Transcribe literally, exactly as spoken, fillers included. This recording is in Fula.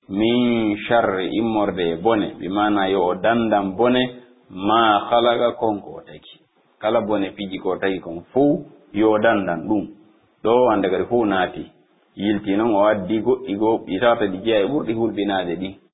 min sharri immorde bone bimana yo dandan bone ma khalaqa konko taki kala bone piji ko taki kon fu yo dandan dum do anda gari fu naati yilti non o waddi go igo bitata di jeey burdi hulbinaade di